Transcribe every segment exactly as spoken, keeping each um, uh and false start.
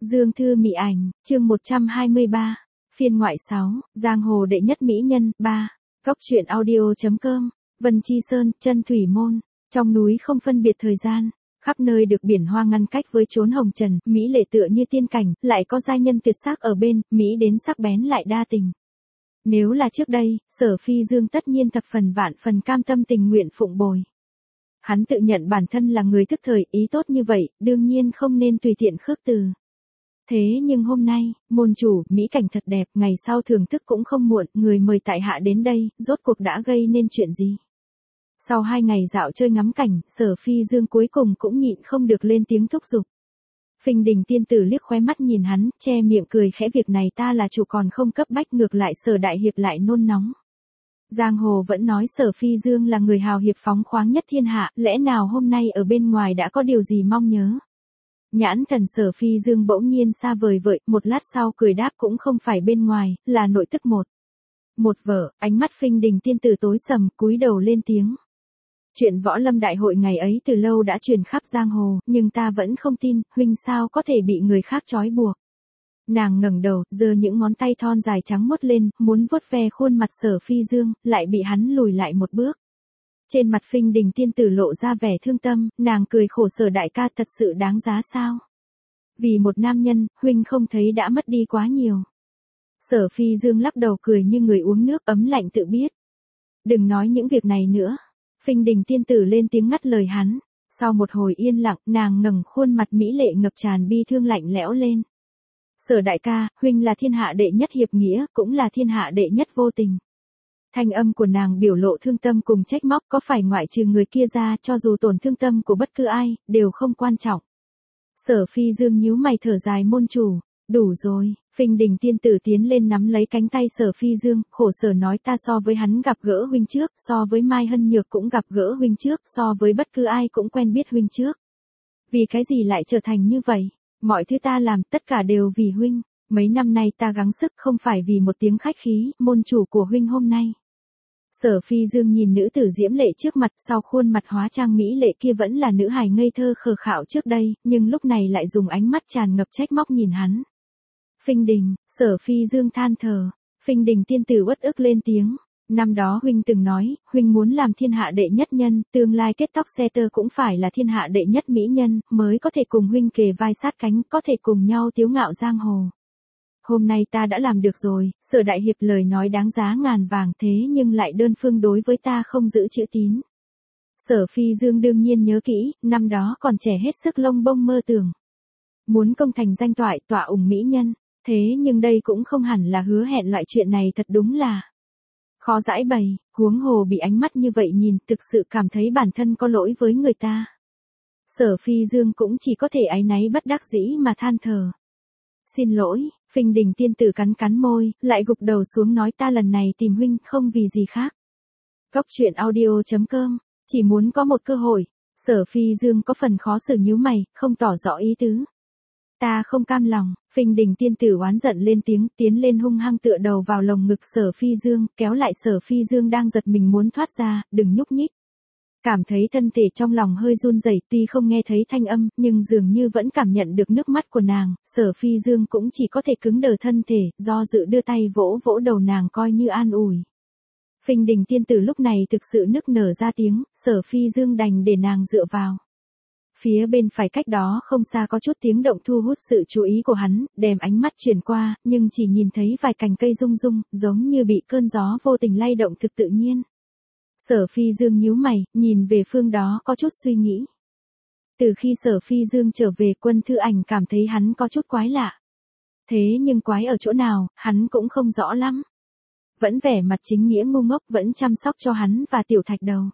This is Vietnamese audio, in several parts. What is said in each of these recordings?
Dương Thư Mị Ảnh, chương một trăm hai mươi ba, phiên ngoại sáu, Giang Hồ đệ nhất mỹ nhân, ba, Góc truyện audio.com, Vân Chi Sơn, Chân Thủy Môn, trong núi không phân biệt thời gian, khắp nơi được biển hoa ngăn cách với chốn hồng trần, mỹ lệ tựa như tiên cảnh, lại có giai nhân tuyệt sắc ở bên, mỹ đến sắc bén lại đa tình. Nếu là trước đây, Sở Phi Dương tất nhiên thập phần vạn phần cam tâm tình nguyện phụng bồi. Hắn tự nhận bản thân là người thức thời, ý tốt như vậy, đương nhiên không nên tùy tiện khước từ. Thế nhưng hôm nay, môn chủ, mỹ cảnh thật đẹp, ngày sau thưởng thức cũng không muộn, người mời tại hạ đến đây, rốt cuộc đã gây nên chuyện gì? Sau hai ngày dạo chơi ngắm cảnh, Sở Phi Dương cuối cùng cũng nhịn không được lên tiếng thúc giục. Phình Đình tiên tử liếc khóe mắt nhìn hắn, che miệng cười khẽ, việc này ta là chủ còn không cấp bách, ngược lại Sở đại hiệp lại nôn nóng. Giang hồ vẫn nói Sở Phi Dương là người hào hiệp phóng khoáng nhất thiên hạ, lẽ nào hôm nay ở bên ngoài đã có điều gì mong nhớ? Nhãn thần Sở Phi Dương bỗng nhiên xa vời vợi, một lát sau cười đáp, cũng không phải bên ngoài, là nội tức một. Một vở, ánh mắt Phình Đình tiên tử tối sầm, cúi đầu lên tiếng. Chuyện võ lâm đại hội ngày ấy từ lâu đã truyền khắp giang hồ, nhưng ta vẫn không tin, huynh sao có thể bị người khác trói buộc. Nàng ngẩng đầu, giơ những ngón tay thon dài trắng muốt lên, muốn vuốt ve khuôn mặt Sở Phi Dương, lại bị hắn lùi lại một bước. Trên mặt Phình Đình tiên tử lộ ra vẻ thương tâm, nàng cười khổ, Sở đại ca thật sự đáng giá sao? Vì một nam nhân, huynh không thấy đã mất đi quá nhiều. Sở Phi Dương lắc đầu cười như người uống nước ấm lạnh tự biết. Đừng nói những việc này nữa. Phình Đình tiên tử lên tiếng ngắt lời hắn. Sau một hồi yên lặng, nàng ngẩng khuôn mặt mỹ lệ ngập tràn bi thương lạnh lẽo lên. Sở đại ca, huynh là thiên hạ đệ nhất hiệp nghĩa, cũng là thiên hạ đệ nhất vô tình. Thanh âm của nàng biểu lộ thương tâm cùng trách móc, có phải ngoại trừ người kia ra, cho dù tổn thương tâm của bất cứ ai, đều không quan trọng. Sở Phi Dương nhíu mày thở dài, môn chủ, đủ rồi. Phình Đình tiên tử tiến lên nắm lấy cánh tay Sở Phi Dương, khổ sở nói, ta so với hắn gặp gỡ huynh trước, so với Mai Hân Nhược cũng gặp gỡ huynh trước, so với bất cứ ai cũng quen biết huynh trước. Vì cái gì lại trở thành như vậy? Mọi thứ ta làm, tất cả đều vì huynh. Mấy năm nay ta gắng sức, không phải vì một tiếng khách khí, môn chủ của huynh hôm nay. Sở Phi Dương nhìn nữ tử diễm lệ trước mặt, sau khuôn mặt hóa trang mỹ lệ kia vẫn là nữ hài ngây thơ khờ khạo trước đây, nhưng lúc này lại dùng ánh mắt tràn ngập trách móc nhìn hắn. Phình Đình, Sở Phi Dương than thở. Phình Đình tiên tử uất ức lên tiếng. Năm đó huynh từng nói, huynh muốn làm thiên hạ đệ nhất nhân, tương lai kết tóc xe tơ cũng phải là thiên hạ đệ nhất mỹ nhân, mới có thể cùng huynh kề vai sát cánh, có thể cùng nhau tiếu ngạo giang hồ. Hôm nay ta đã làm được rồi, Sở đại hiệp lời nói đáng giá ngàn vàng, thế nhưng lại đơn phương đối với ta không giữ chữ tín. Sở Phi Dương đương nhiên nhớ kỹ, năm đó còn trẻ hết sức lông bông mơ tưởng. Muốn công thành danh toại, tọa ủng mỹ nhân, thế nhưng đây cũng không hẳn là hứa hẹn, loại chuyện này thật đúng là khó giải bày, huống hồ bị ánh mắt như vậy nhìn, thực sự cảm thấy bản thân có lỗi với người ta. Sở Phi Dương cũng chỉ có thể áy náy bất đắc dĩ mà than thở. Xin lỗi. Phình Đình tiên tử cắn cắn môi, lại gục đầu xuống nói, ta lần này tìm huynh không vì gì khác. Góc truyện audio.com, chỉ muốn có một cơ hội. Sở Phi Dương có phần khó xử nhíu mày, không tỏ rõ ý tứ. Ta không cam lòng. Phình Đình tiên tử oán giận lên tiếng, tiến lên hung hăng tựa đầu vào lồng ngực Sở Phi Dương, kéo lại Sở Phi Dương đang giật mình muốn thoát ra, đừng nhúc nhích. Cảm thấy thân thể trong lòng hơi run rẩy, tuy không nghe thấy thanh âm, nhưng dường như vẫn cảm nhận được nước mắt của nàng, Sở Phi Dương cũng chỉ có thể cứng đờ thân thể, do dự đưa tay vỗ vỗ đầu nàng coi như an ủi. Phình Đình tiên tử lúc này thực sự nức nở ra tiếng, Sở Phi Dương đành để nàng dựa vào. Phía bên phải cách đó không xa có chút tiếng động thu hút sự chú ý của hắn, đem ánh mắt chuyển qua, nhưng chỉ nhìn thấy vài cành cây rung rung, giống như bị cơn gió vô tình lay động thực tự nhiên. Sở Phi Dương nhíu mày, nhìn về phương đó có chút suy nghĩ. Từ khi Sở Phi Dương trở về, Quân Thư Ảnh cảm thấy hắn có chút quái lạ. Thế nhưng quái ở chỗ nào, hắn cũng không rõ lắm. Vẫn vẻ mặt chính nghĩa ngu ngốc, vẫn chăm sóc cho hắn và Tiểu Thạch Đầu.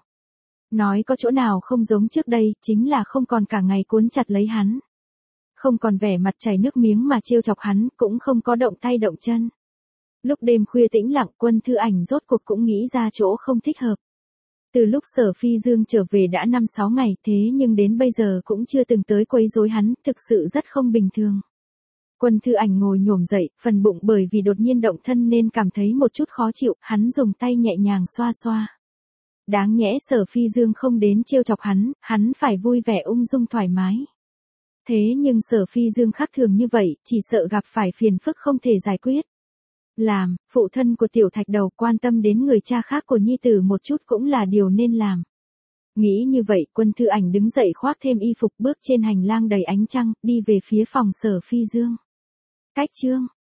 Nói có chỗ nào không giống trước đây, chính là không còn cả ngày cuốn chặt lấy hắn. Không còn vẻ mặt chảy nước miếng mà trêu chọc hắn, cũng không có động tay động chân. Lúc đêm khuya tĩnh lặng, Quân Thư Ảnh rốt cuộc cũng nghĩ ra chỗ không thích hợp. Từ lúc Sở Phi Dương trở về đã năm sáu ngày, thế nhưng đến bây giờ cũng chưa từng tới quấy rối hắn, thực sự rất không bình thường. Quân Thư Ảnh ngồi nhổm dậy, phần bụng bởi vì đột nhiên động thân nên cảm thấy một chút khó chịu, hắn dùng tay nhẹ nhàng xoa xoa. Đáng nhẽ Sở Phi Dương không đến trêu chọc hắn, hắn phải vui vẻ ung dung thoải mái. Thế nhưng Sở Phi Dương khác thường như vậy, chỉ sợ gặp phải phiền phức không thể giải quyết. Làm, phụ thân của Tiểu Thạch Đầu quan tâm đến người cha khác của nhi tử một chút cũng là điều nên làm. Nghĩ như vậy, Quân Thư Ảnh đứng dậy khoác thêm y phục bước trên hành lang đầy ánh trăng, đi về phía phòng Sở Phi Dương. Cách chương